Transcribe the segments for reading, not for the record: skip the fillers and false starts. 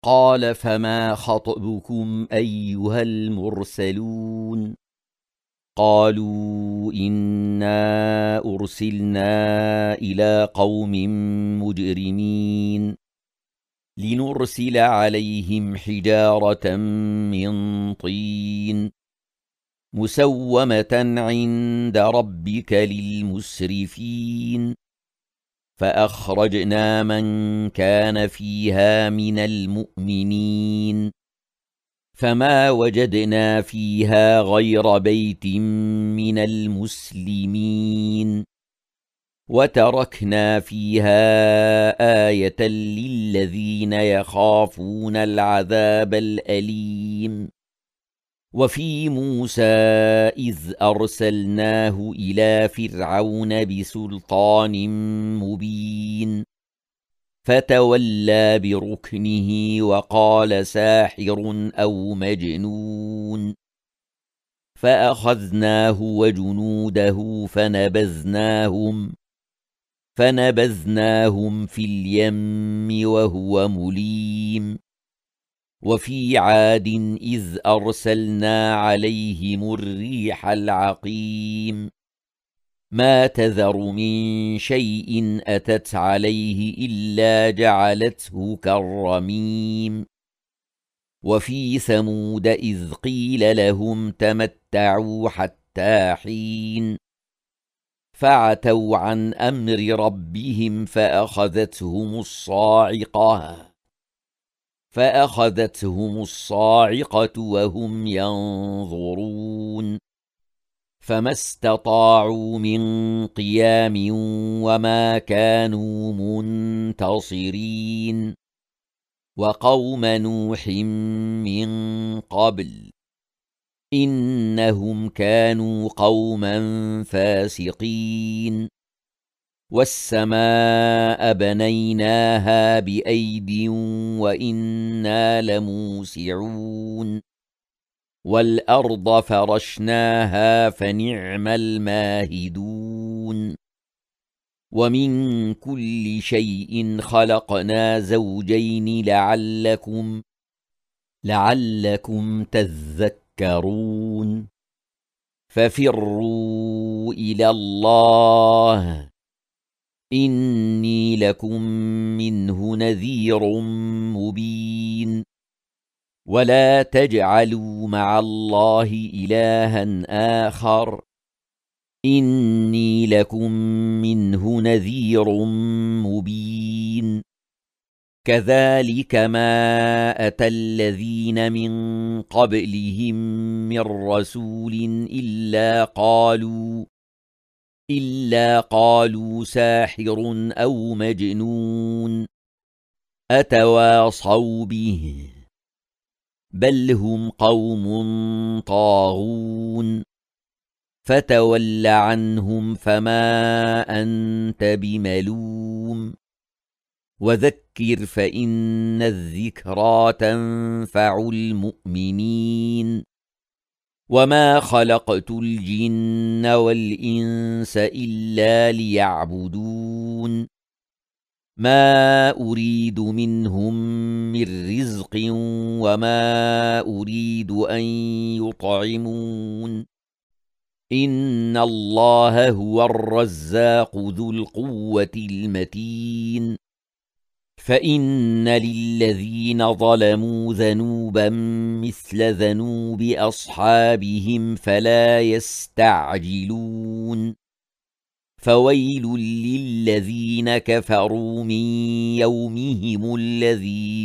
قال فما خطبكم أيها المرسلون قالوا إنا أرسلنا إلى قوم مجرمين لنرسل عليهم حجارة من طين مسومة عند ربك للمسرفين فأخرجنا من كان فيها من المؤمنين فما وجدنا فيها غير بيت من المسلمين وتركنا فيها آية للذين يخافون العذاب الأليم وفي موسى إذ أرسلناه إلى فرعون بسلطان مبين فتولى بركنه وقال ساحر أو مجنون فأخذناه وجنوده فنبذناهم في اليم وهو مليم وفي عاد إذ أرسلنا عليهم الريح العقيم ما تذر من شيء أتت عليه إلا جعلته كالرميم وفي ثمود إذ قيل لهم تمتعوا حتى حين فعتوا عن أمر ربهم فأخذتهم الصاعقة وهم ينظرون فما استطاعوا من قيام وما كانوا منتصرين وقوم نوح من قبل إنهم كانوا قوما فاسقين والسماء بنيناها بأيد وإنا لموسعون والأرض فرشناها فنعم الماهدون ومن كل شيء خلقنا زوجين لعلكم تذكرون ففروا إلى الله إني لكم منه نذير مبين ولا تجعلوا مع الله إلها آخر إني لكم منه نذير مبين كذلك ما أتى الذين من قبلهم من رسول إلا قالوا ساحر أو مجنون أتواصوا به بل هم قوم طاغون فتول عنهم فما أنت بملوم وذكر فإن الذكرى تنفع المؤمنين وما خلقت الجن والإنس إلا ليعبدون ما أريد منهم من رزق وما أريد أن يطعمون إن الله هو الرزاق ذو القوة المتين فإن للذين ظلموا ذنوبا مثل ذنوب أصحابهم فلا يستعجلون فويل للذين كفروا من يومهم الذي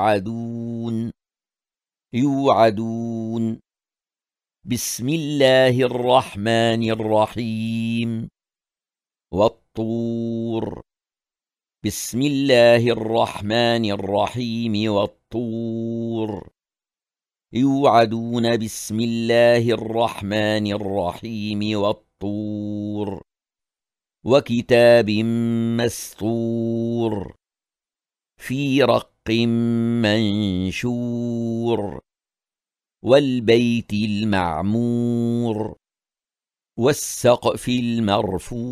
يوعدون بسم الله الرحمن الرحيم والطور بسم الله الرحمن الرحيم والطور يوعدون بسم الله الرحمن الرحيم والطور وكتاب مسطور في رق منشور والبيت المعمور والسقف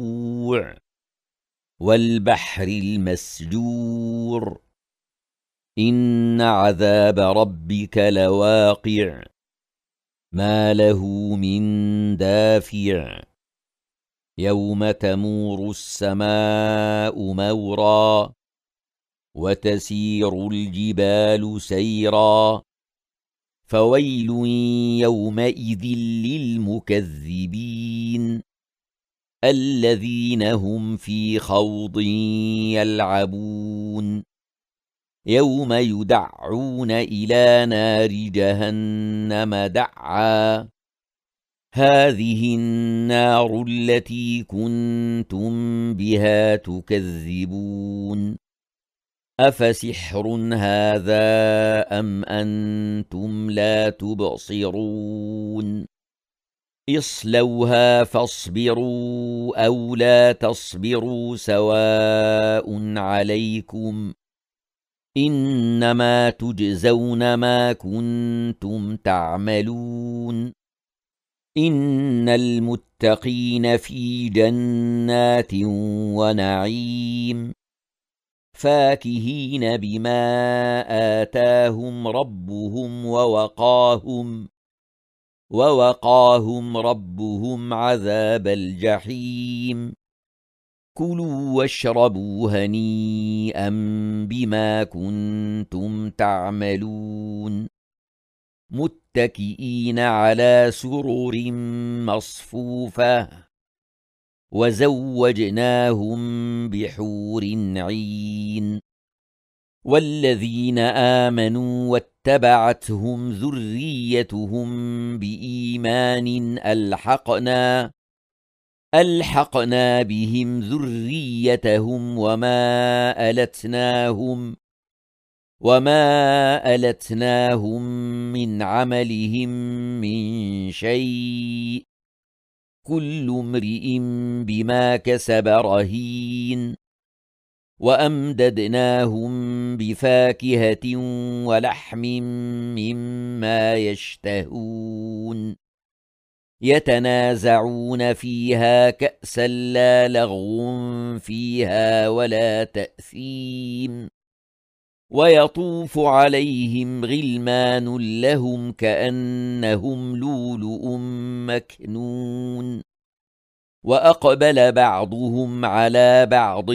المرفوع والبحر المسجور إن عذاب ربك لواقع ما له من دافع يوم تمور السماء مورا وتسير الجبال سيرا فويل يومئذ للمكذبين الذين هم في خوض يلعبون يوم يدعون إلى نار جهنم دعا هذه النار التي كنتم بها تكذبون أفسحر هذا أم أنتم لا تبصرون اصلوها فاصبروا أو لا تصبروا سواء عليكم إنما تجزون ما كنتم تعملون إن المتقين في جنات ونعيم فاكهين بما آتاهم ربهم ووقاهم ربهم عذاب الجحيم كلوا واشربوا هنيئا بما كنتم تعملون متكئين على سرر مصفوفة وزوجناهم بحور عين والذين آمنوا واتبعتهم ذريتهم بإيمان ألحقنا بهم ذريتهم وما ألتناهم من عملهم من شيء كل امرئ بما كسب رهين وأمددناهم بفاكهة ولحم مما يشتهون يتنازعون فيها كأسا لا لغو فيها ولا تأثيم ويطوف عليهم غلمان لهم كأنهم لؤلؤ مكنون وأقبل بعضهم على بعض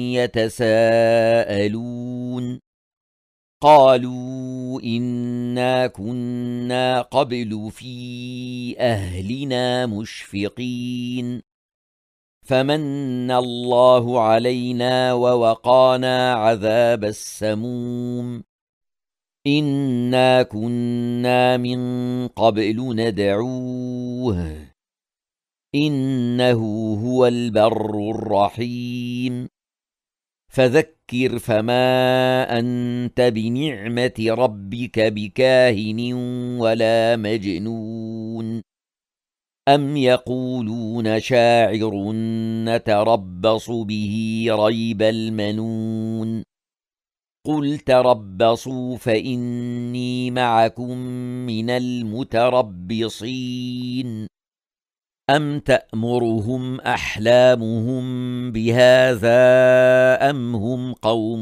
يتساءلون قالوا إنا كنا قبل في أهلنا مشفقين فمن الله علينا ووقانا عذاب السموم إنا كنا من قبل ندعوه إنه هو البر الرحيم فذكر فما أنت بنعمة ربك بكاهن ولا مجنون أم يقولون شاعر نتربص به ريب المنون قل تربصوا فإني معكم من المتربصين أم تأمرهم أحلامهم بهذا أم هم قوم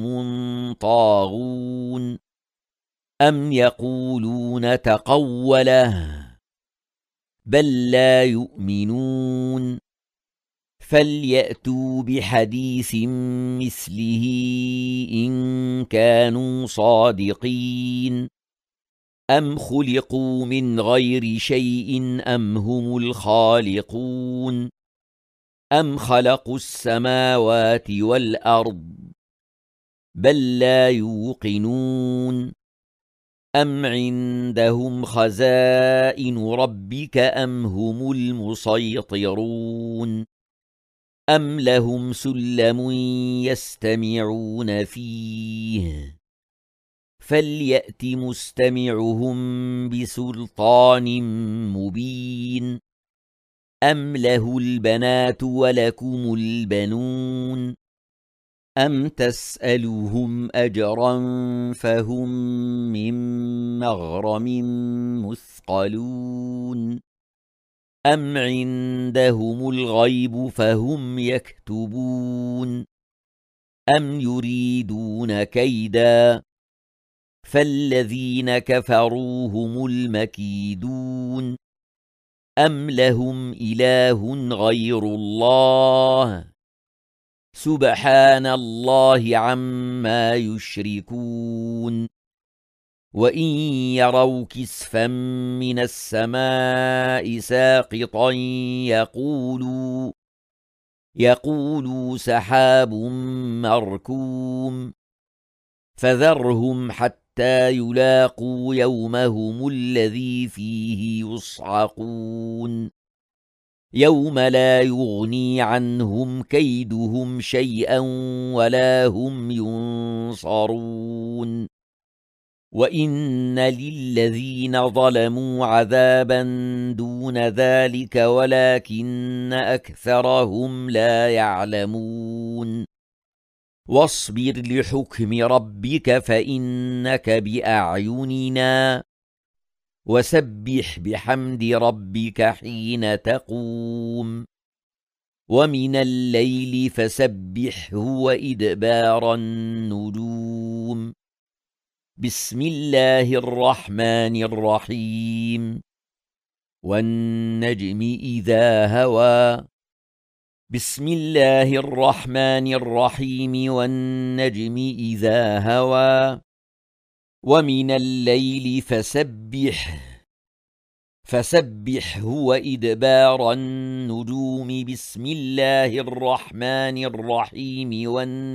طاغون أم يقولون تقوله بل لا يؤمنون فليأتوا بحديث مثله إن كانوا صادقين أم خلقوا من غير شيء أم هم الخالقون أم خلقوا السماوات والأرض بل لا يوقنون أم عندهم خزائن ربك أم هم المسيطرون أم لهم سلم يستمعون فيه فليأت مستمعهم بسلطان مبين أم له البنات ولكم البنون أم تسألهم أجرا فهم من مغرم مثقلون أم عندهم الغيب فهم يكتبون أم يريدون كيدا فالذين كفروا هم المكيدون أم لهم إله غير الله سبحان الله عما يشركون وإن يروا كسفا من السماء ساقطا يقولوا سحاب مركوم فذرهم حتى يلاقوا يومهم الذي فيه يصعقون يوم لا يغني عنهم كيدهم شيئا ولا هم ينصرون وإن للذين ظلموا عذابا دون ذلك ولكن أكثرهم لا يعلمون واصبر لحكم ربك فإنك بأعيننا وسبح بحمد ربك حين تقوم ومن الليل فسبحه وإدبار النجوم بسم الله الرحمن الرحيم والنجم إذا هوى بسم الله الرحمن الرحيم والنجم إذا هوى ومن الليل فسبحه وإدبار النجوم بسم الله الرحمن الرحيم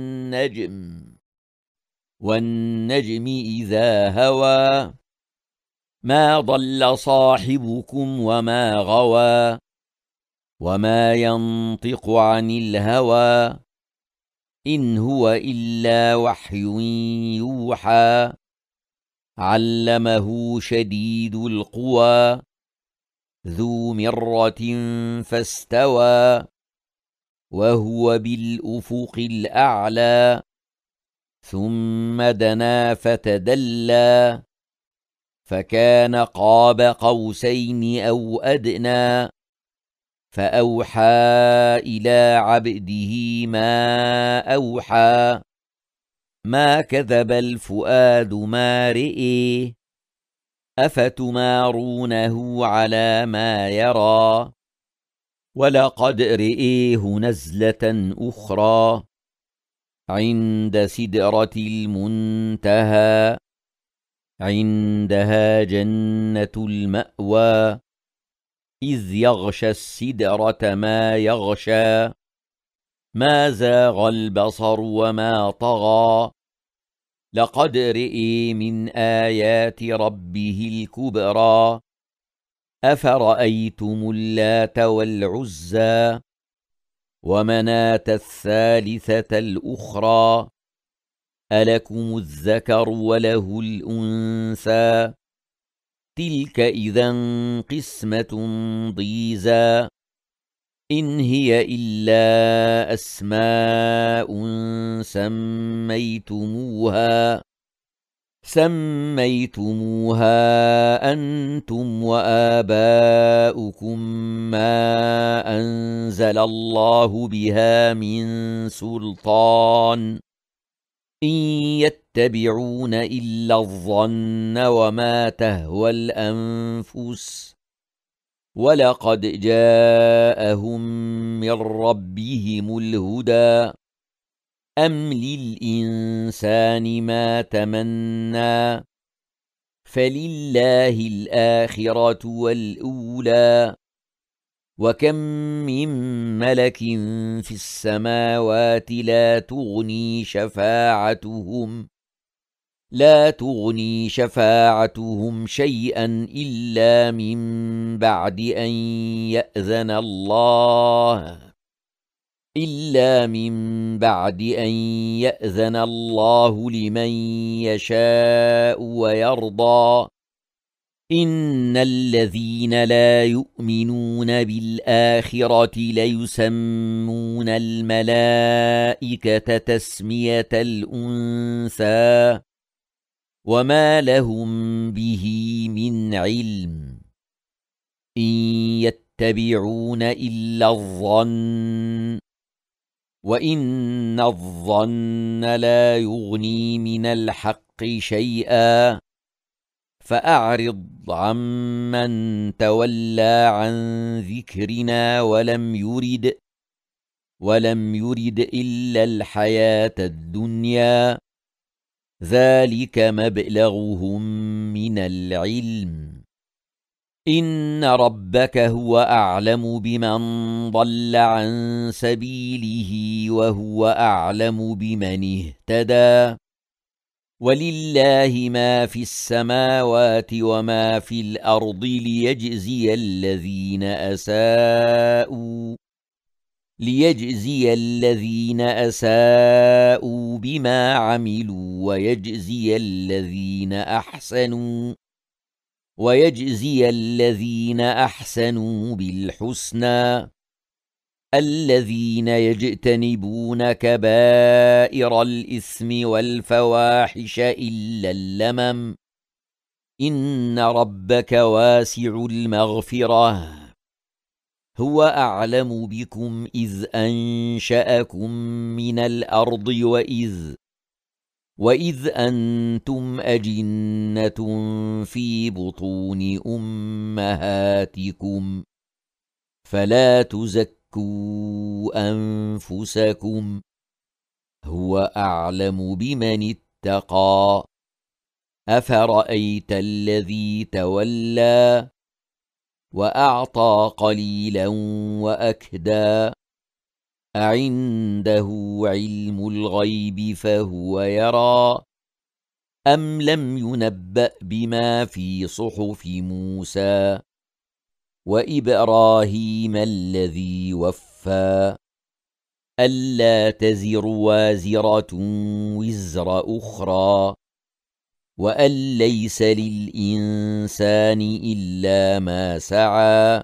والنجم إذا هوى ما ضل صاحبكم وما غوى وما ينطق عن الهوى إن هو إلا وحي يوحى علمه شديد القوى ذو مرة فاستوى وهو بالأفق الأعلى ثم دنا فتدلى فكان قاب قوسين أو أدنى فأوحى إلى عبده ما أوحى ما كذب الفؤاد ما رئي أفتمارونه على ما يرى ولقد رئيه نزلة أخرى عند سدرة المنتهى عندها جنة المأوى إذ يغشى السدرة ما يغشى ما زاغ البصر وما طغى لقد رئي من آيات ربه الكبرى أفرأيتم اللات والعزى ومناة الثالثة الأخرى ألكم الذكر وله الأنثى تلك إذا قسمة ضيزى إن هي إلا أسماء سميتموها أنتم وآباؤكم ما أنزل الله بها من سلطان إن يتبعون إلا الظن وما تهوى الأنفس ولقد جاءهم من ربهم الهدى أم للإنسان ما تمنى فلله الآخرة والأولى وكم من ملك في السماوات لا تغني شفاعتهم شيئا إلا من بعد أن يأذن الله لمن يشاء ويرضى إن الذين لا يؤمنون بالآخرة ليسمون الملائكة تسمية الأنثى وما لهم به من علم إن يتبعون إلا الظن وإن الظن لا يغني من الحق الحق شيئا فأعرض عمن تولى عن ذكرنا ولم يرد إلا الحياة الدنيا ذلك مبلغهم من العلم إن ربك هو أعلم بمن ضل عن سبيله وهو أعلم بمن اهتدى ولله ما في السماوات وما في الأرض ليجزي الذين أساءوا بما عملوا ويجزي الذين أحسنوا بالحسنى الذين يجتنبون كبائر الإثم والفواحش إلا اللمم إن ربك واسع المغفرة هو أعلم بكم إذ أنشأكم من الأرض وإذ أنتم أجنة في بطون أمهاتكم فلا تزكوا أنفسكم هو أعلم بمن اتقى أفرأيت الذي تولى وأعطى قليلا وأكدى أعنده علم الغيب فهو يرى أم لم ينبأ بما في صحف موسى وإبراهيم الذي وفى ألا تزر وازرة وزر أخرى وأن ليس للإنسان إلا ما سعى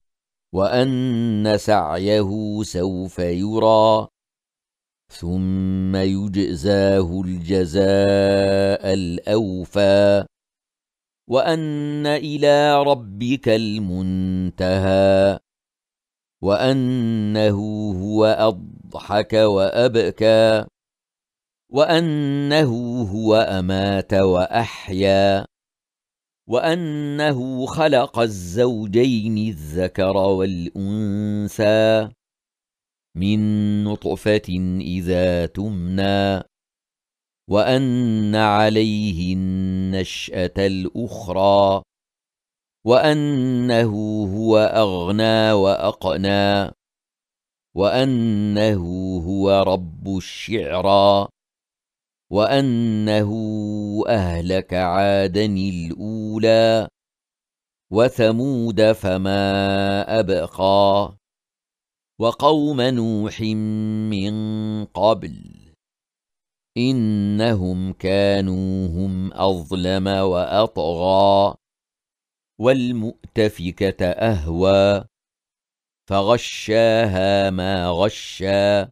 وأن سعيه سوف يرى ثم يجزاه الجزاء الأوفى وأن إلى ربك المنتهى وأنه هو أضحك وأبكى وأنه هو أمات وأحيا وأنه خلق الزوجين الذكر والأنثى من نطفة إذا تمنى وأن عليه النشأة الأخرى وأنه هو أغنى وأقنى وأنه هو رب الشعرى وأنه أهلك عادا الأولى وثمود فما أبقى وقوم نوح من قبل إنهم كانوا هم أظلم وأطغى والمؤتفكة أهوى فغشاها ما غشا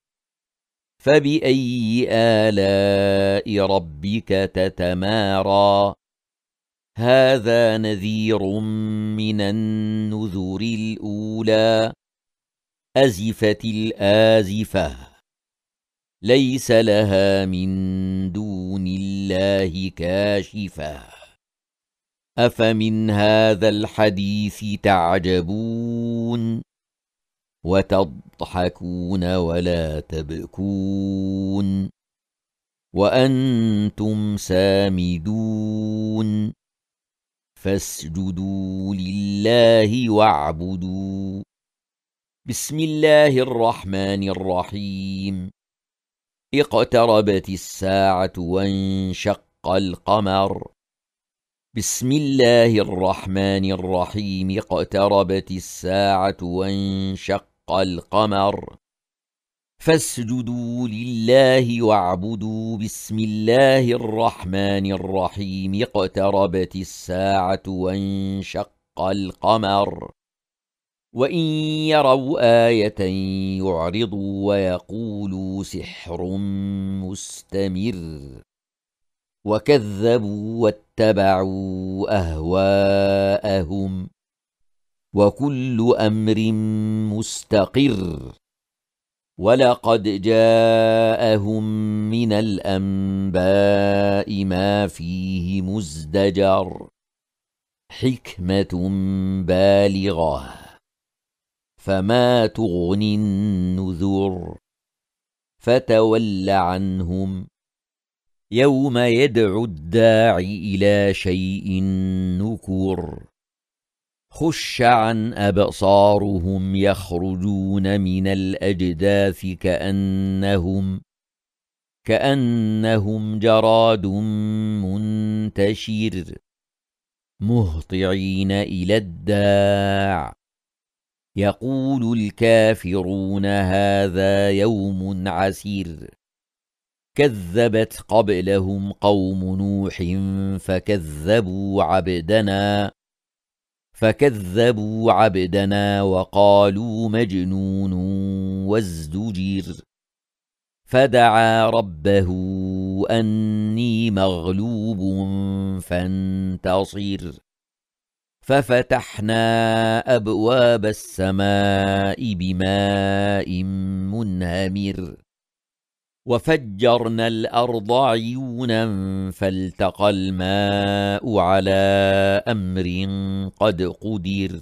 فبأي آلاء ربك تتمارى هذا نذير من النذر الأولى أزفت الآزفة ليس لها من دون الله كاشفة أفمن هذا الحديث تعجبون وتضحكون ولا تبكون وأنتم سامدون فاسجدوا لله واعبدوا بسم الله الرحمن الرحيم اقتربت الساعة وانشق القمر بسم الله الرحمن الرحيم اقتربت الساعة وانشق القمر فاسجدوا لله واعبدوا بسم الله الرحمن الرحيم اقتربت الساعة وانشق القمر وإن يروا آية يعرضوا ويقولوا سحر مستمر وكذبوا واتبعوا أهواءهم وكل أمر مستقر ولقد جاءهم من الأنباء ما فيه مزدجر حكمة بالغة فما تغني النذر فتول عنهم يوم يدعو الداعي إلى شيء نكر خش عن أبصارهم يخرجون من الأجداث كأنهم جراد منتشر مهطعين إلى الداع يقول الكافرون هذا يوم عسير كذبت قبلهم قوم نوح فكذبوا عبدنا وقالوا مجنون وازدجر فدعا ربه أني مغلوب فانتصر ففتحنا أبواب السماء بماء منهمر وفجرنا الأرض عيونا فالتقى الماء على أمر قد قدر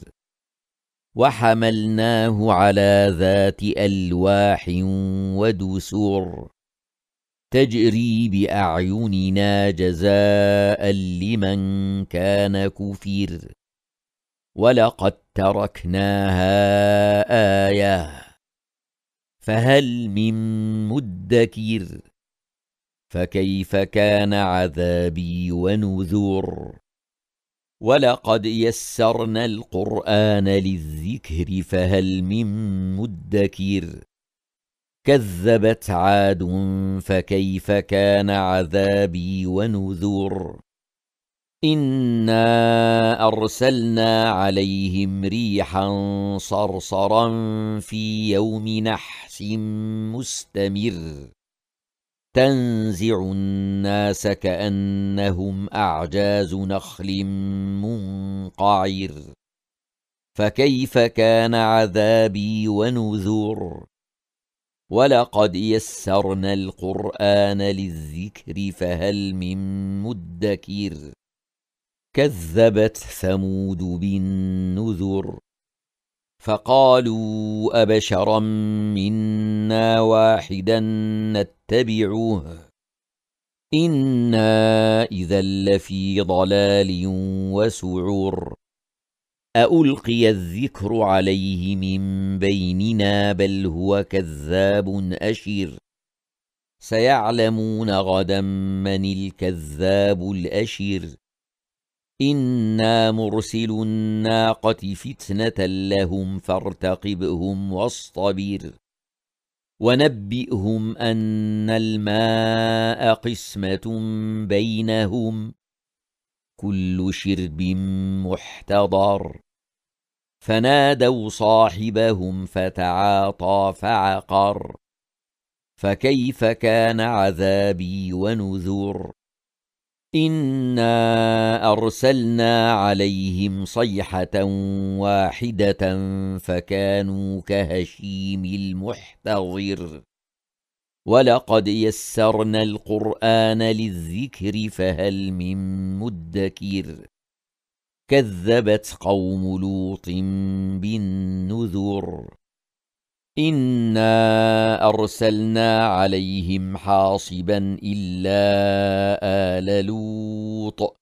وحملناه على ذات ألواح ودسر تجري بأعيننا جزاء لمن كان كفر ولقد تركناها آية فهل من مدكر فكيف كان عذابي ونذر ولقد يسرنا القرآن للذكر فهل من مدكر كذبت عاد فكيف كان عذابي ونذر إنا أرسلنا عليهم ريحا صرصرا في يوم نحس مستمر تنزع الناس كأنهم أعجاز نخل منقعر فكيف كان عذابي ونذر ولقد يسرنا القرآن للذكر فهل من مدكر كذبت ثمود بالنذر فقالوا أبشرا منا واحدا نتبعه إنا إذا لفي ضلال وسعر أألقي الذكر عليه من بيننا بل هو كذاب أشر سيعلمون غدا من الكذاب الأشر إنا مرسل الناقة فتنة لهم فارتقبهم واصطبر ونبئهم أن الماء قسمة بينهم كل شرب محتضر فنادوا صاحبهم فتعاطى فعقر فكيف كان عذابي ونذر إنا أرسلنا عليهم صيحة واحدة فكانوا كهشيم المحتضر ولقد يسرنا القرآن للذكر فهل من مدكر كذبت قوم لوط بالنذر إنا أرسلنا عليهم حاصبا إلا آل لوط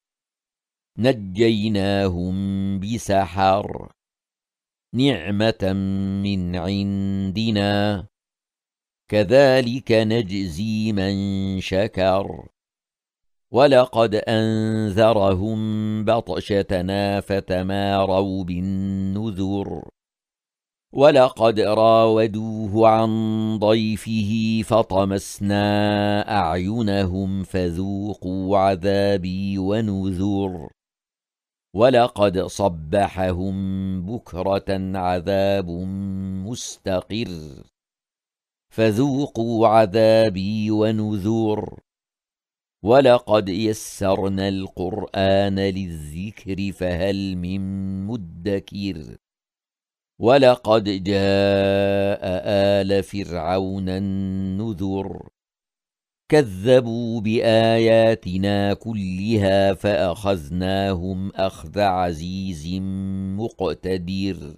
نجيناهم بسحر نعمة من عندنا كذلك نجزي من شكر ولقد أنذرهم بطشتنا فتماروا بالنذر ولقد راودوه عن ضيفه فطمسنا أعينهم فذوقوا عذابي ونذر ولقد صبحهم بكرة عذاب مستقر فذوقوا عذابي ونذر ولقد يسرنا القرآن للذكر فهل من مدكر ولقد جاء آل فرعون النذر كذبوا بآياتنا كلها فأخذناهم أخذ عزيز مقتدر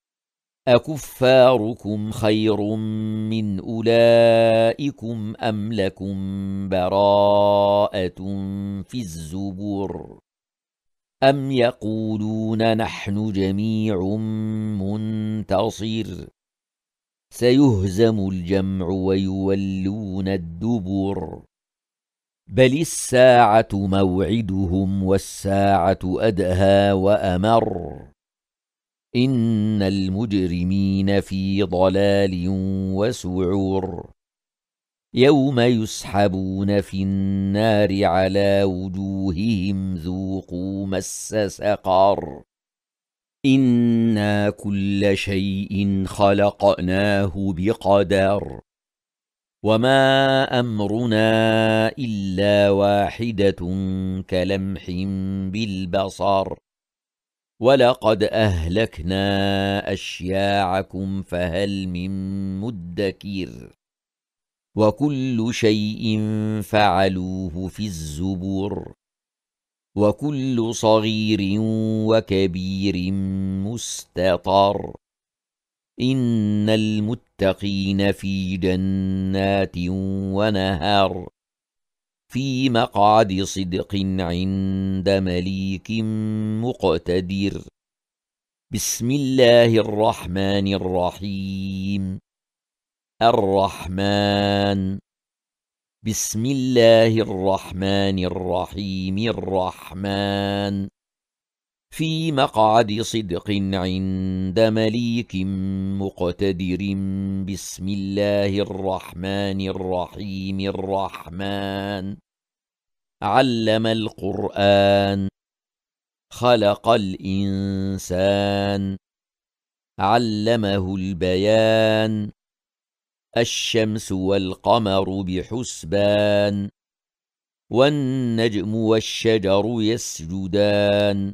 أكفاركم خير من أولئكم أم لكم براءة في الزبر أم يقولون نحن جميع منتصر سيهزم الجمع ويولون الدبر بل الساعة موعدهم والساعة أدهى وأمر إن المجرمين في ضلال وسعور يوم يسحبون في النار على وجوههم ذوقوا مس سقر إنا كل شيء خلقناه بقدر وما أمرنا إلا واحدة كلمح بالبصر ولقد أهلكنا أشياعكم فهل من مدكر وكل شيء فعلوه في الزبر وكل صغير وكبير مستطر إن المتقين في جنات ونهر في مقعد صدق عند مليك مقتدر بسم الله الرحمن الرحيم الرحمن بسم الله الرحمن الرحيم الرحمن في مقعد صدق عند مليك مقتدر بسم الله الرحمن الرحيم الرحمن علم القرآن خلق الإنسان علمه البيان الشمس والقمر بحسبان والنجم والشجر يسجدان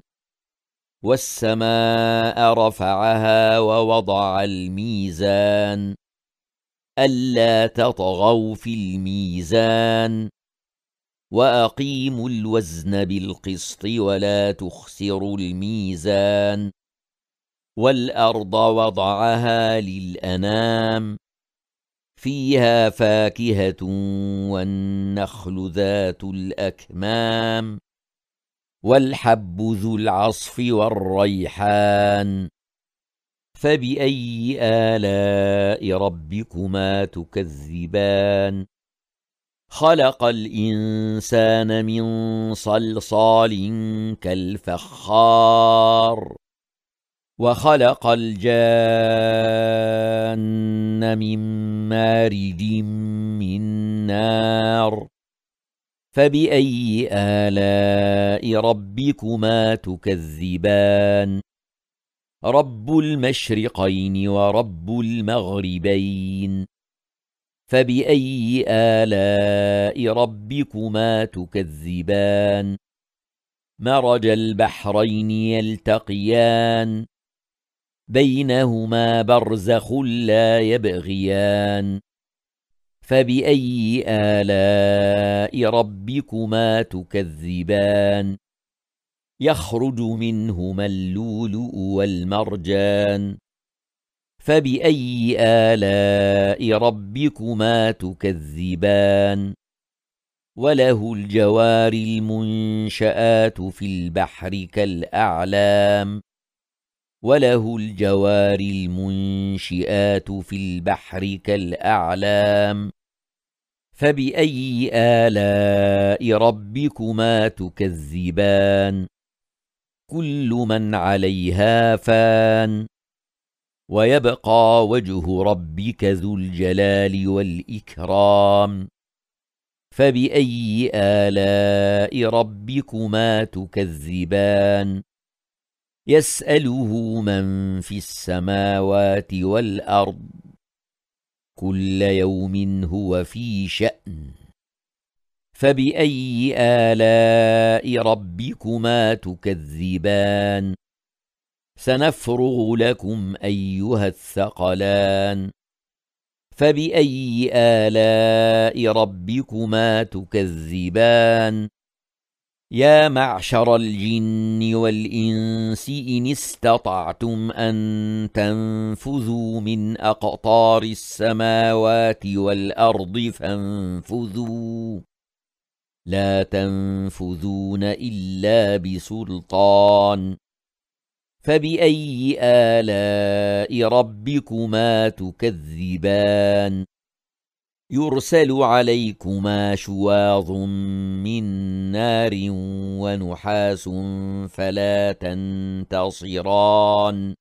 والسماء رفعها ووضع الميزان ألا تطغوا في الميزان وأقيموا الوزن بالقسط ولا تخسروا الميزان والأرض وضعها للأنام فيها فاكهة والنخل ذات الأكمام والحب ذو العصف والريحان فبأي آلاء ربكما تكذبان خلق الإنسان من صلصال كالفخار وخلق الجان من مارج من نار فبأي آلاء ربكما تكذبان رب المشرقين ورب المغربين فبأي آلاء ربكما تكذبان مرج البحرين يلتقيان بينهما برزخ لا يبغيان فبأي آلاء ربكما تكذبان يخرج منهما اللؤلؤ والمرجان فبأي آلاء ربكما تكذبان وله الجوار المنشآت في البحر كالأعلام وله الجوار المنشآت في البحر كالأعلام فبأي آلاء ربكما تكذبان كل من عليها فان ويبقى وجه ربك ذو الجلال والإكرام فبأي آلاء ربكما تكذبان يسأله من في السماوات والأرض كل يوم هو في شأن فبأي آلاء ربكما تكذبان سنفرغ لكم أيها الثقلان فبأي آلاء ربكما تكذبان يا معشر الجن والإنس إن استطعتم أن تنفذوا من أقطار السماوات والأرض فانفذوا لا تنفذون إلا بسلطان فبأي آلاء ربكما تكذبان يرسل عليكما شواظ من نار ونحاس فلا تنتصران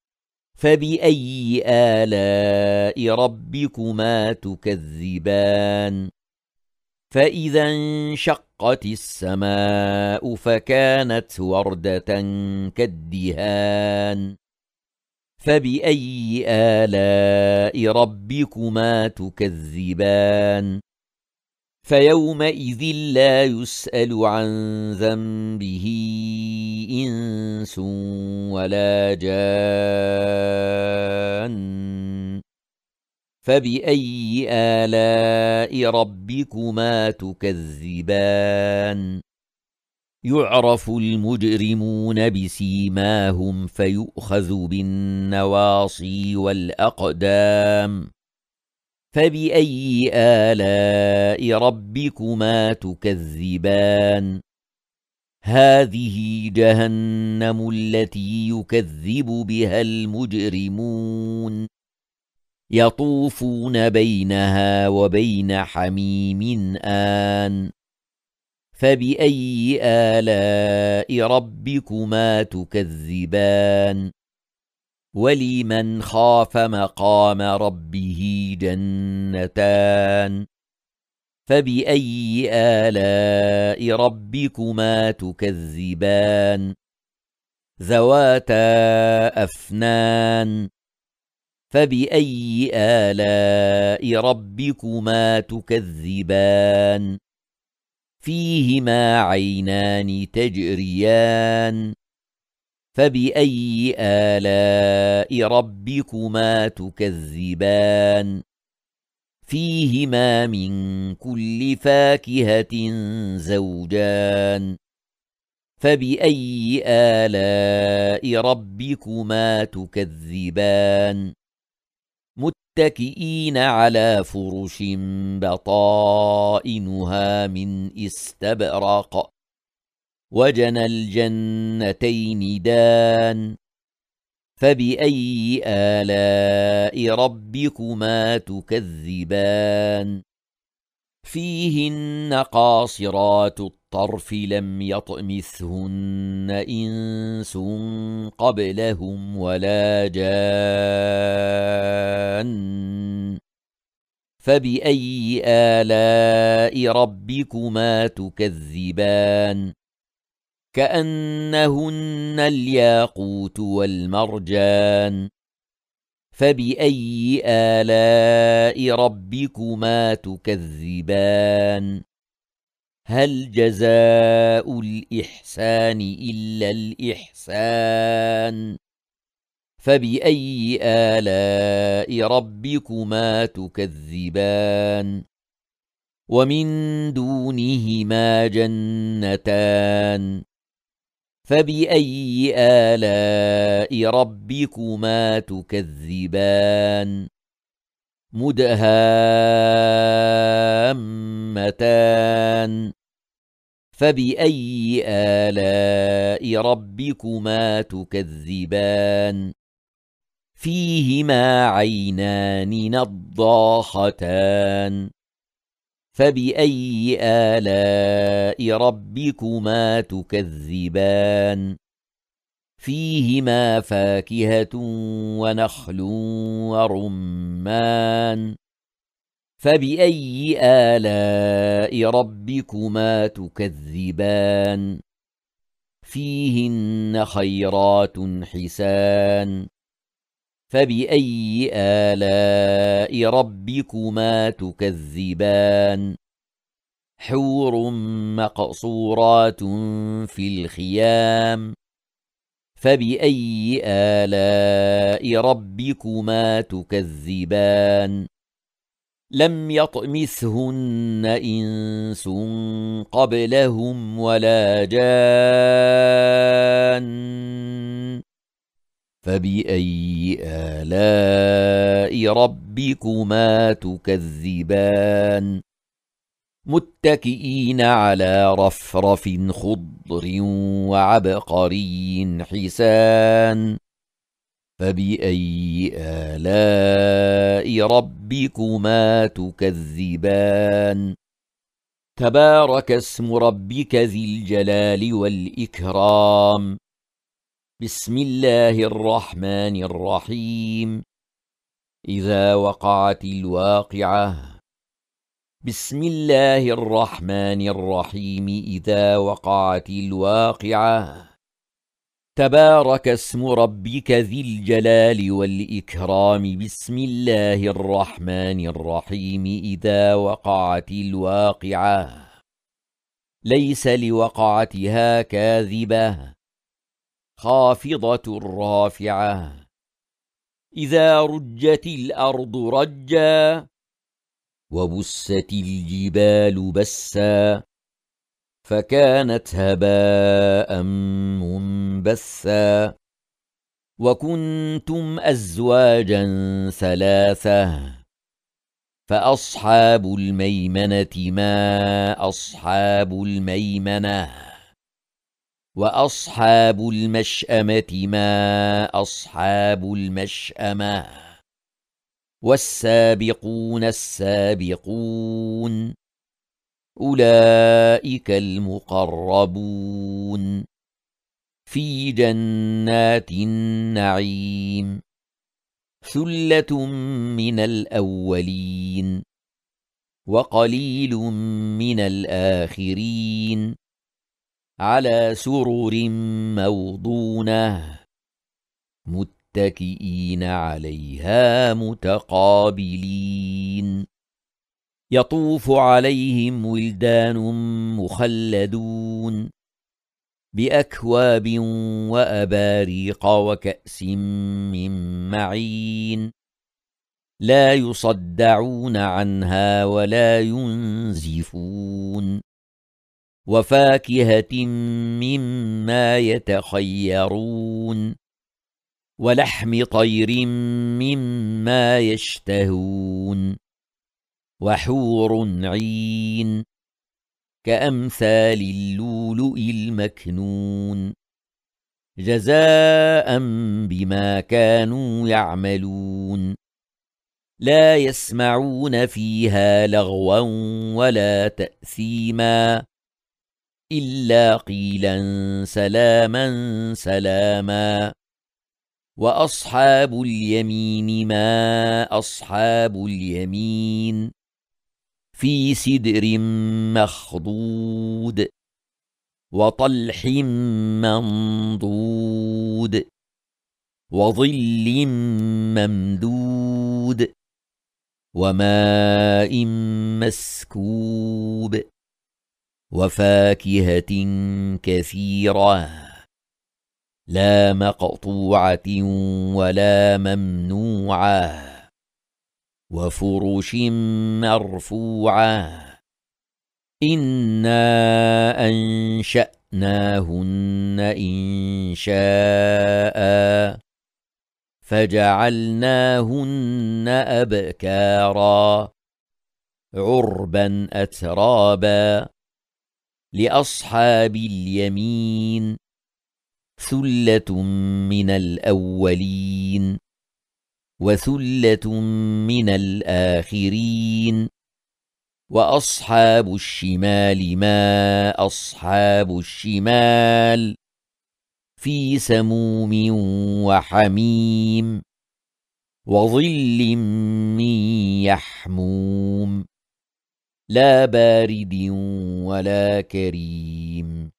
فبأي آلاء ربكما تكذبان فإذا انشقت السماء فكانت وردة كالدهان فبأي آلاء ربكما تكذبان فيومئذ لا يسأل عن ذنبه إنس ولا جان فبأي آلاء ربكما تكذبان يعرف المجرمون بسيماهم فيؤخذ بالنواصي والأقدام فبأي آلاء ربكما تكذبان هذه جهنم التي يكذب بها المجرمون يطوفون بينها وبين حميم آن فبأي آلاء ربكما تكذبان ولمن خاف مقام ربه جنتان فبأي آلاء ربكما تكذبان ذواتا أفنان فبأي آلاء ربكما تكذبان فيهما عينان تجريان فبأي آلاء ربكما تكذبان فيهما من كل فاكهة زوجان فبأي آلاء ربكما تكذبان متكئين على فرش بطائنها من استبرق وجنى الجنتين دان فبأي آلاء ربكما تكذبان فيهن قاصرات الطرف لم يطمثهن إنس قبلهم ولا جان فبأي آلاء ربكما تكذبان كأنهن الياقوت والمرجان فبأي آلاء ربكما تكذبان هل جزاء الإحسان إلا الإحسان فبأي آلاء ربكما تكذبان ومن دونهما جنتان فبأي آلاء ربكما تكذبان مدهامتان فبأي آلاء ربكما تكذبان فيهما عينان نضاختان فبأي آلاء ربكما تكذبان فيهما فاكهة ونخل ورمان فبأي آلاء ربكما تكذبان فيهن خيرات حسان فبأي آلاء ربكما تكذبان حور مقصورات في الخيام فبأي آلاء ربكما تكذبان لم يطمثهن إنس قبلهم ولا جان فبأي آلاء ربكما تكذبان متكئين على رفرف خضر وعبقري حسان فبأي آلاء ربكما تكذبان تبارك اسم ربك ذي الجلال والإكرام بسم الله الرحمن الرحيم إذا وقعت الواقعة بسم الله الرحمن الرحيم إذا وقعت الواقعة تبارك اسم ربك ذي الجلال والإكرام بسم الله الرحمن الرحيم إذا وقعت الواقعة ليس لوقعتها كاذبة خافضة رافعة إذا رجت الأرض رجا وبست الجبال بسا فكانت هباء منبثا وكنتم أزواجا ثلاثة فأصحاب الميمنة ما أصحاب الميمنة وأصحاب المشأمة ما أصحاب المشأمة والسابقون السابقون أولئك المقربون في جنات النعيم ثلة من الأولين وقليل من الآخرين على سرر موضونة متكئين عليها متقابلين يطوف عليهم ولدان مخلدون بأكواب وأباريق وكأس من معين لا يصدعون عنها ولا ينزفون وفاكهة مما يتخيرون ولحم طير مما يشتهون وحور عين كأمثال اللؤلؤ المكنون جزاء بما كانوا يعملون لا يسمعون فيها لغوا ولا تأثيما إلا قيلا سلاما سلاما وأصحاب اليمين ما أصحاب اليمين في سدر مخضود وطلح منضود وظل ممدود وماء مسكوب وفاكهة كثيرة لا مقطوعة ولا ممنوعة وفرش مرفوعة إنا أنشأناهن إنشاء فجعلناهن أبكارا عربا أترابا لأصحاب اليمين ثلة من الأولين وثلة من الآخرين وأصحاب الشمال ما أصحاب الشمال في سموم وحميم وظل من يحموم لا بارد ولا كريم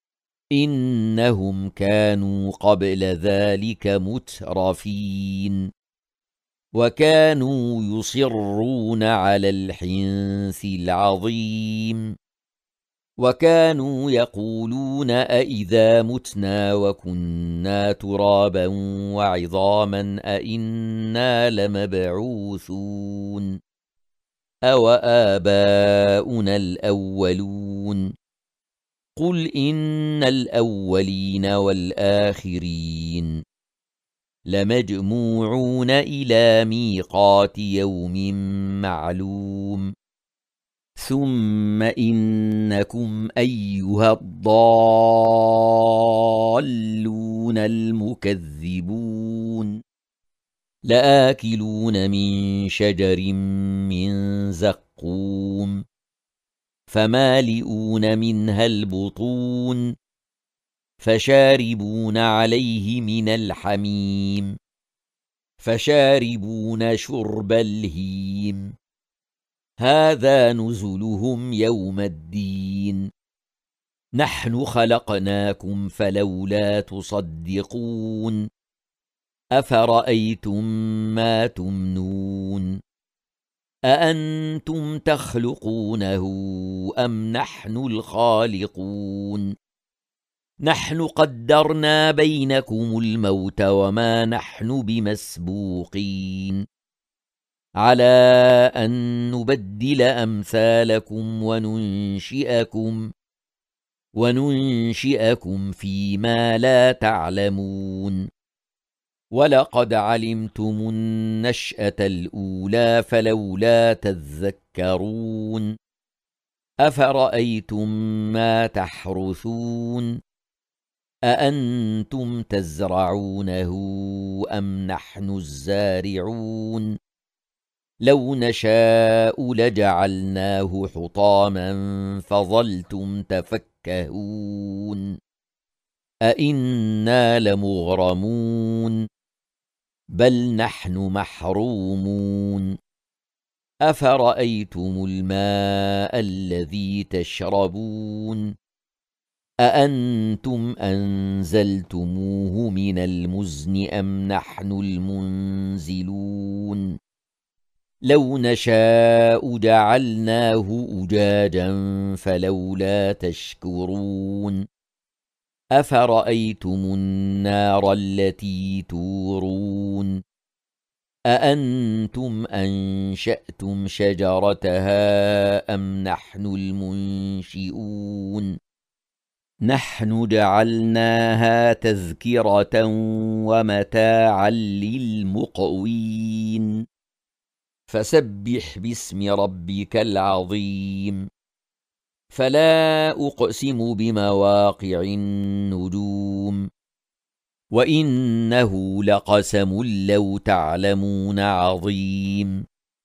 إنهم كانوا قبل ذلك مترفين وكانوا يصرون على الحنث العظيم وكانوا يقولون أإذا متنا وكنا ترابا وعظاما أإنا لمبعوثون أوآباؤنا الأولون قل إن الأولين والآخرين لمجموعون إلى ميقات يوم معلوم ثم إنكم أيها الضالون المكذبون لآكلون من شجر من زقوم فمالئون منها البطون فشاربون عليه من الحميم فشاربون شرب الهيم هذا نزلهم يوم الدين نحن خلقناكم فلولا تصدقون أفرأيتم ما تمنون أأنتم تخلقونه أم نحن الخالقون نحن قدرنا بينكم الموت وما نحن بمسبوقين على أن نبدل أمثالكم وننشئكم فيما لا تعلمون ولقد علمتم النشأة الأولى فلولا تذكرون أفرأيتم ما تحرثون أأنتم تزرعونه أم نحن الزارعون لو نشاء لجعلناه حطاما فظلتم تفكهون أئنا لمغرمون بل نحن محرومون أفرأيتم الماء الذي تشربون أأنتم أنزلتموه من المزن أم نحن المنزلون لو نشاء جعلناه أجاجا فلولا تشكرون أفرأيتم النار التي تورون أأنتم أنشأتم شجرتها أم نحن المنشئون نحن جعلناها تذكرة ومتاعا للمقوين فسبح باسم ربك العظيم فلا أقسم بمواقع النجوم وإنه لقسم لو تعلمون عظيم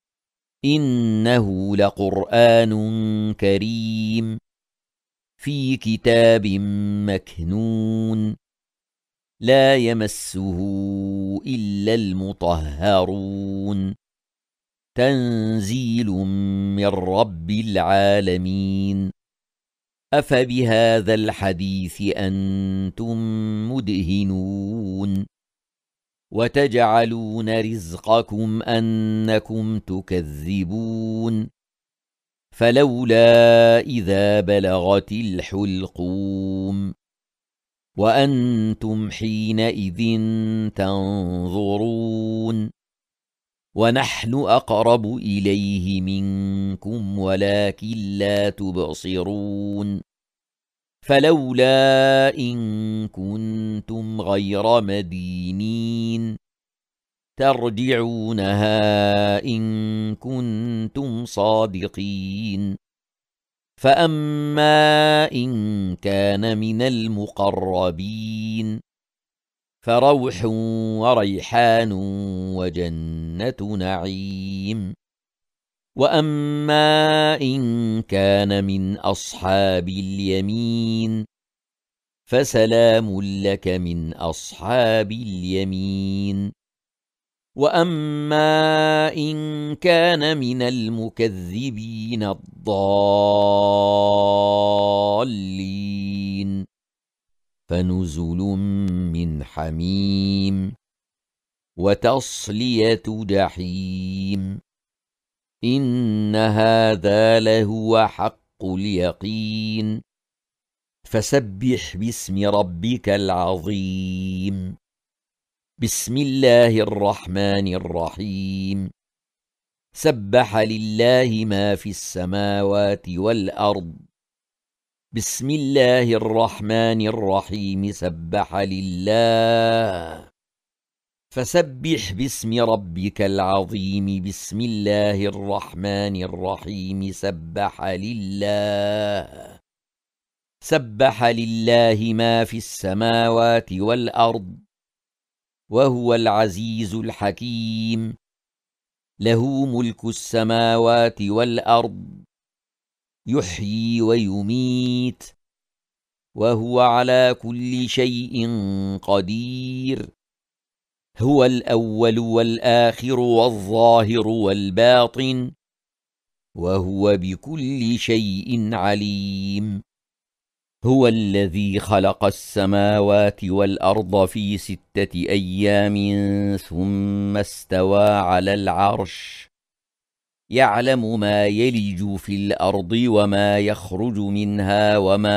إنه لقرآن كريم في كتاب مكنون لا يمسه إلا المطهرون تنزيل من رب العالمين أفبهذا الحديث أنتم مدهنون وتجعلون رزقكم أنكم تكذبون فلولا إذا بلغت الحلقوم وأنتم حينئذ تنظرون ونحن أقرب إليه منكم ولكن لا تبصرون فلولا إن كنتم غير مدينين ترجعونها إن كنتم صادقين فأما إن كان من المقربين فروح وريحان وجنة نعيم وأما إن كان من أصحاب اليمين فسلام لك من أصحاب اليمين وأما إن كان من المكذبين الضالين فنزل من حميم وتصلية جحيم إن هذا لهو حق حق اليقين فسبح باسم ربك العظيم بسم الله الرحمن الرحيم سبح لله ما في السماوات والأرض بسم الله الرحمن الرحيم سبح لله فسبح باسم ربك العظيم بسم الله الرحمن الرحيم سبح لله ما في السماوات والأرض وهو العزيز الحكيم له ملك السماوات والأرض يحيي ويميت وهو على كل شيء قدير هو الأول والآخر والظاهر والباطن وهو بكل شيء عليم هو الذي خلق السماوات والأرض في 6 أيام ثم استوى على العرش يعلم ما يلج في الأرض وما يخرج منها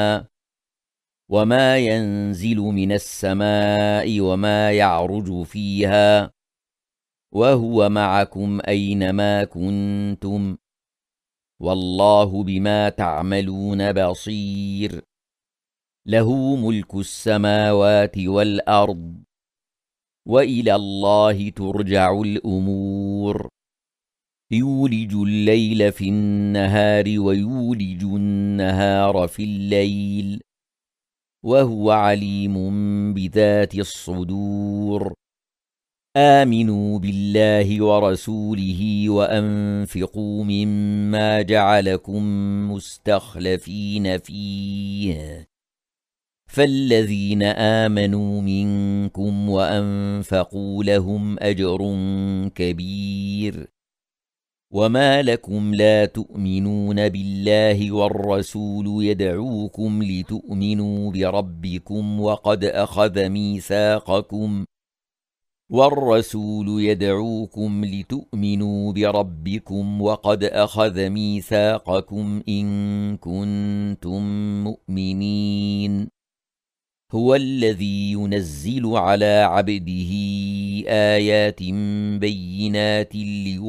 وما ينزل من السماء وما يعرج فيها وهو معكم أينما كنتم والله بما تعملون بصير له ملك السماوات والأرض وإلى الله ترجع الأمور يولج الليل في النهار ويولج النهار في الليل وهو عليم بذات الصدور آمنوا بالله ورسوله وأنفقوا مما جعلكم مستخلفين فيه فالذين آمنوا منكم وأنفقوا لهم أجر كبير وما لكم لا تؤمنون بالله والرسول يدعوكم لتؤمنوا بربكم وقد أخذ ميثاقكم إن كنتم مؤمنين هو الذي ينزل على عبده آيات بينات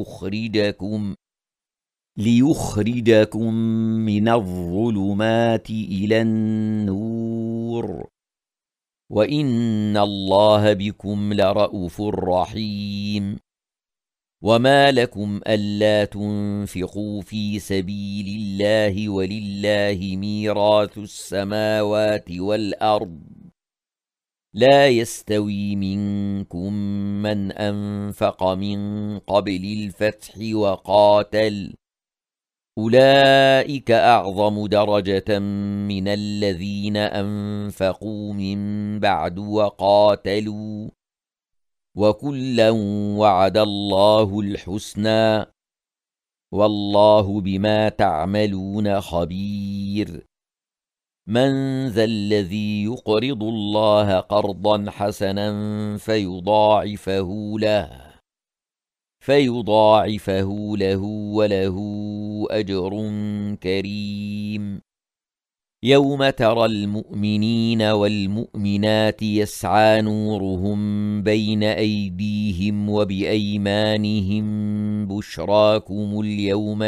ليخرجكم من الظلمات إلى النور وإن الله بكم لرءوف رحيم وما لكم ألا تنفقوا في سبيل الله ولله ميراث السماوات والأرض لا يستوي منكم من أنفق من قبل الفتح وقاتل أولئك أعظم درجة من الذين أنفقوا من بعد وقاتلوا وكلا وعد الله الحسنى والله بما تعملون خبير من ذا الذي يقرض الله قرضا حسنا فيضاعفه له وله أجر كريم يوم ترى المؤمنين والمؤمنات يسعى نورهم بين أيديهم وبأيمانهم بشراكم اليوم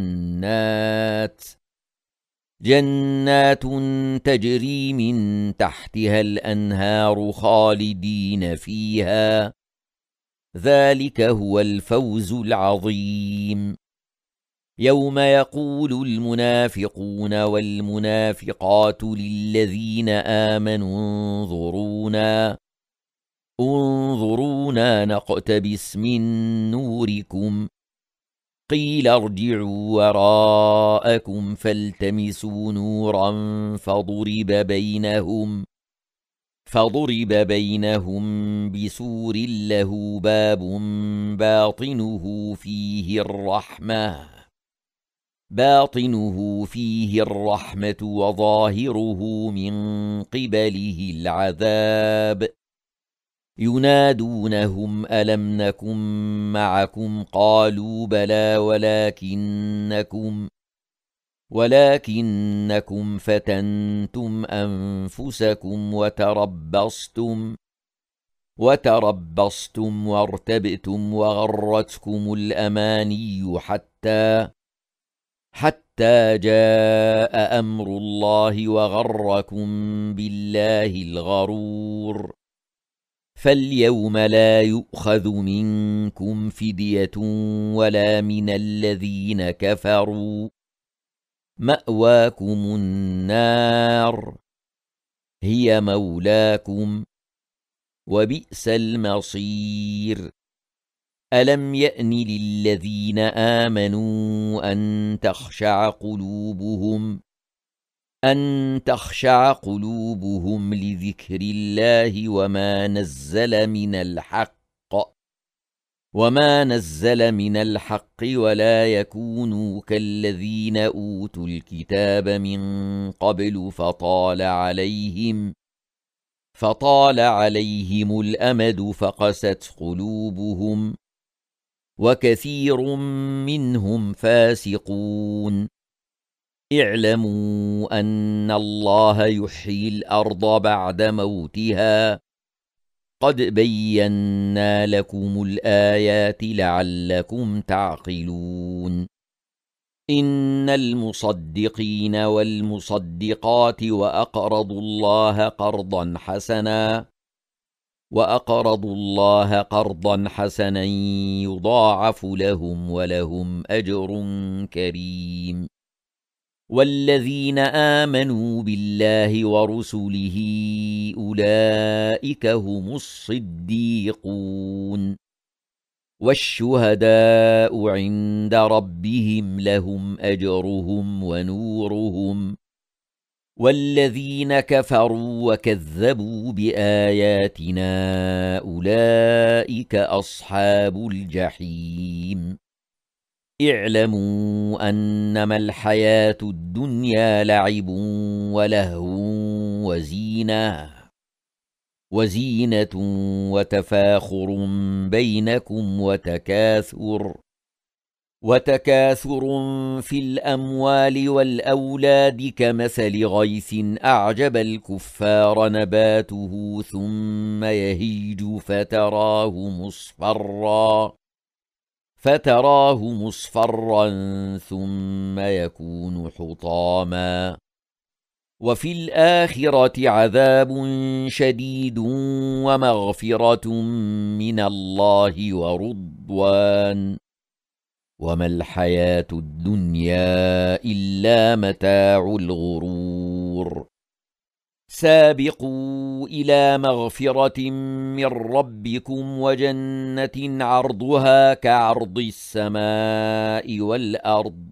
جنات تجري من تحتها الأنهار خالدين فيها ذلك هو الفوز العظيم يوم يقول المنافقون والمنافقات للذين آمنوا انظرونا نقتبس من نوركم قيل ارجعوا وراءكم فالتمسوا نورا فضرب بينهم بسور له باب باطنه فيه الرحمة وظاهره من قبله العذاب ينادونهم ألم نكن معكم قالوا بلى ولكنكم فتنتم أنفسكم وتربصتم وارتبتم وغرتكم الأماني حتى جاء أمر الله وغركم بالله الغرور. فاليوم لا يؤخذ منكم فدية ولا من الذين كفروا، مأواكم النار هي مولاكم وبئس المصير. ألم يأن للذين آمنوا أن تخشع قلوبهم لذكر الله وما نزل من الحق ولا يكونوا كالذين أوتوا الكتاب من قبل فطال عليهم الأمد فقست قلوبهم وكثير منهم فاسقون. اعلموا أن الله يحيي الأرض بعد موتها، قد بينا لكم الآيات لعلكم تعقلون. إن المصدقين والمصدقات وأقرضوا الله قرضا حسنا يضاعف لهم ولهم أجر كريم. والذين آمنوا بالله ورسله أولئك هم الصديقون والشهداء عند ربهم لهم أجرهم ونورهم. والذين كفروا وكذبوا بآياتنا أولئك أصحاب الجحيم. اعلموا أنما الحياة الدنيا لعب ولهو وزينة وتفاخر بينكم وتكاثر في الأموال والأولاد كمثل غيث أعجب الكفار نباته ثم يهيج فتراه مصفرا ثم يكون حطاما. وفي الآخرة عذاب شديد ومغفرة من الله ورضوان، وما الحياة الدنيا إلا متاع الغرور. سابقوا إلى مغفرة من ربكم وجنة عرضها كعرض السماء والأرض،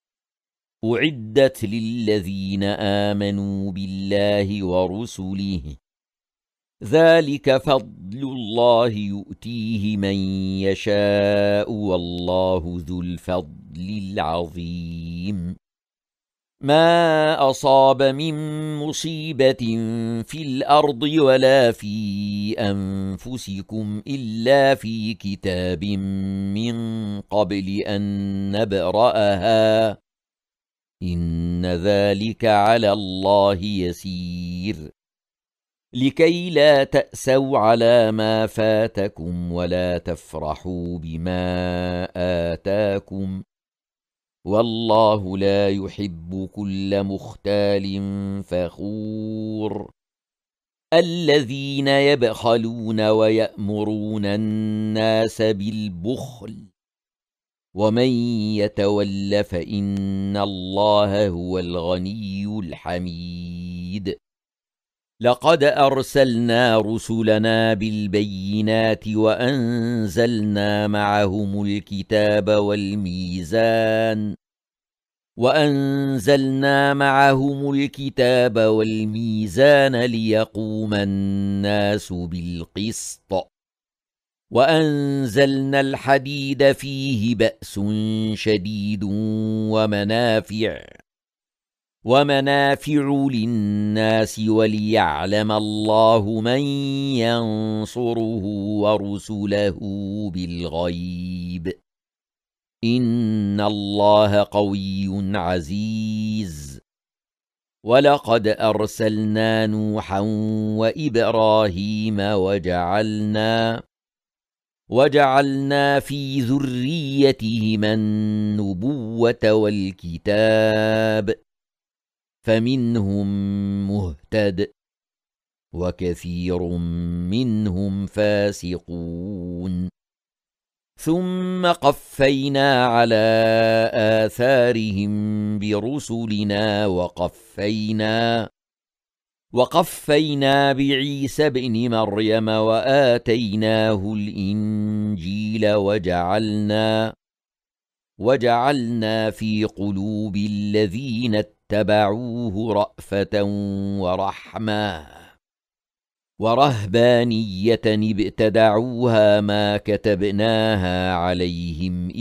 أعدت للذين آمنوا بالله ورسله، ذلك فضل الله يؤتيه من يشاء والله ذو الفضل العظيم. ما أصاب من مصيبة في الأرض ولا في أنفسكم إلا في كتاب من قبل أن نبرأها، إن ذلك على الله يسير. لكي لا تأسوا على ما فاتكم ولا تفرحوا بما آتاكم، والله لا يحب كل مختال فخور. الذين يبخلون ويأمرون الناس بالبخل، ومن يتول فإن الله هو الغني الحميد. لقد أرسلنا رسلنا بالبينات وأنزلنا معهم الكتاب والميزان ليقوم الناس بالقسط، وأنزلنا الحديد فيه بأس شديد ومنافع للناس وليعلم الله من ينصره ورسله بالغيب. إن الله قوي عزيز. ولقد أرسلنا نوحا وإبراهيم وجعلنا في ذريتهما النبوة والكتاب، فمنهم مهتد وكثير منهم فاسقون. ثم قفينا على آثارهم برسلنا وقفينا بعيسى ابن مريم وآتيناه الإنجيل وجعلنا في قلوب الذين اتبعوه رأفة ورهبانية ابتدعوها ما كتبناها عليهم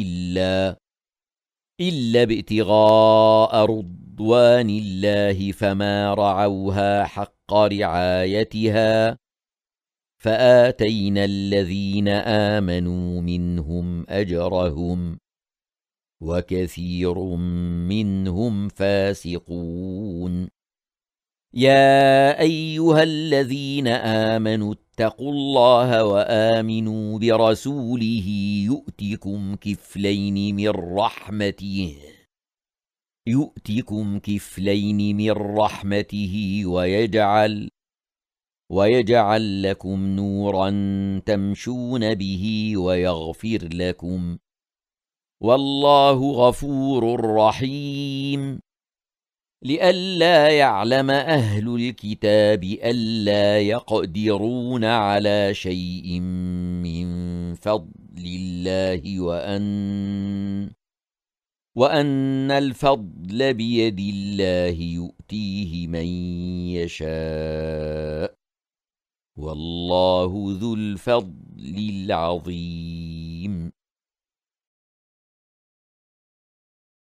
إلا ابتغاء رضوان الله، فما رعوها حق رعايتها، فآتينا الذين آمنوا منهم أجرهم، وكثير منهم فاسقون. يا أيها الذين آمنوا اتقوا الله وآمنوا برسوله يؤتكم كفلين من رحمته ويجعل لكم نورا تمشون به ويغفر لكم، والله غفور رحيم. لئلا يعلم أهل الكتاب ألا يقدرون على شيء من فضل الله وأن الفضل بيد الله يؤتيه من يشاء، والله ذو الفضل العظيم.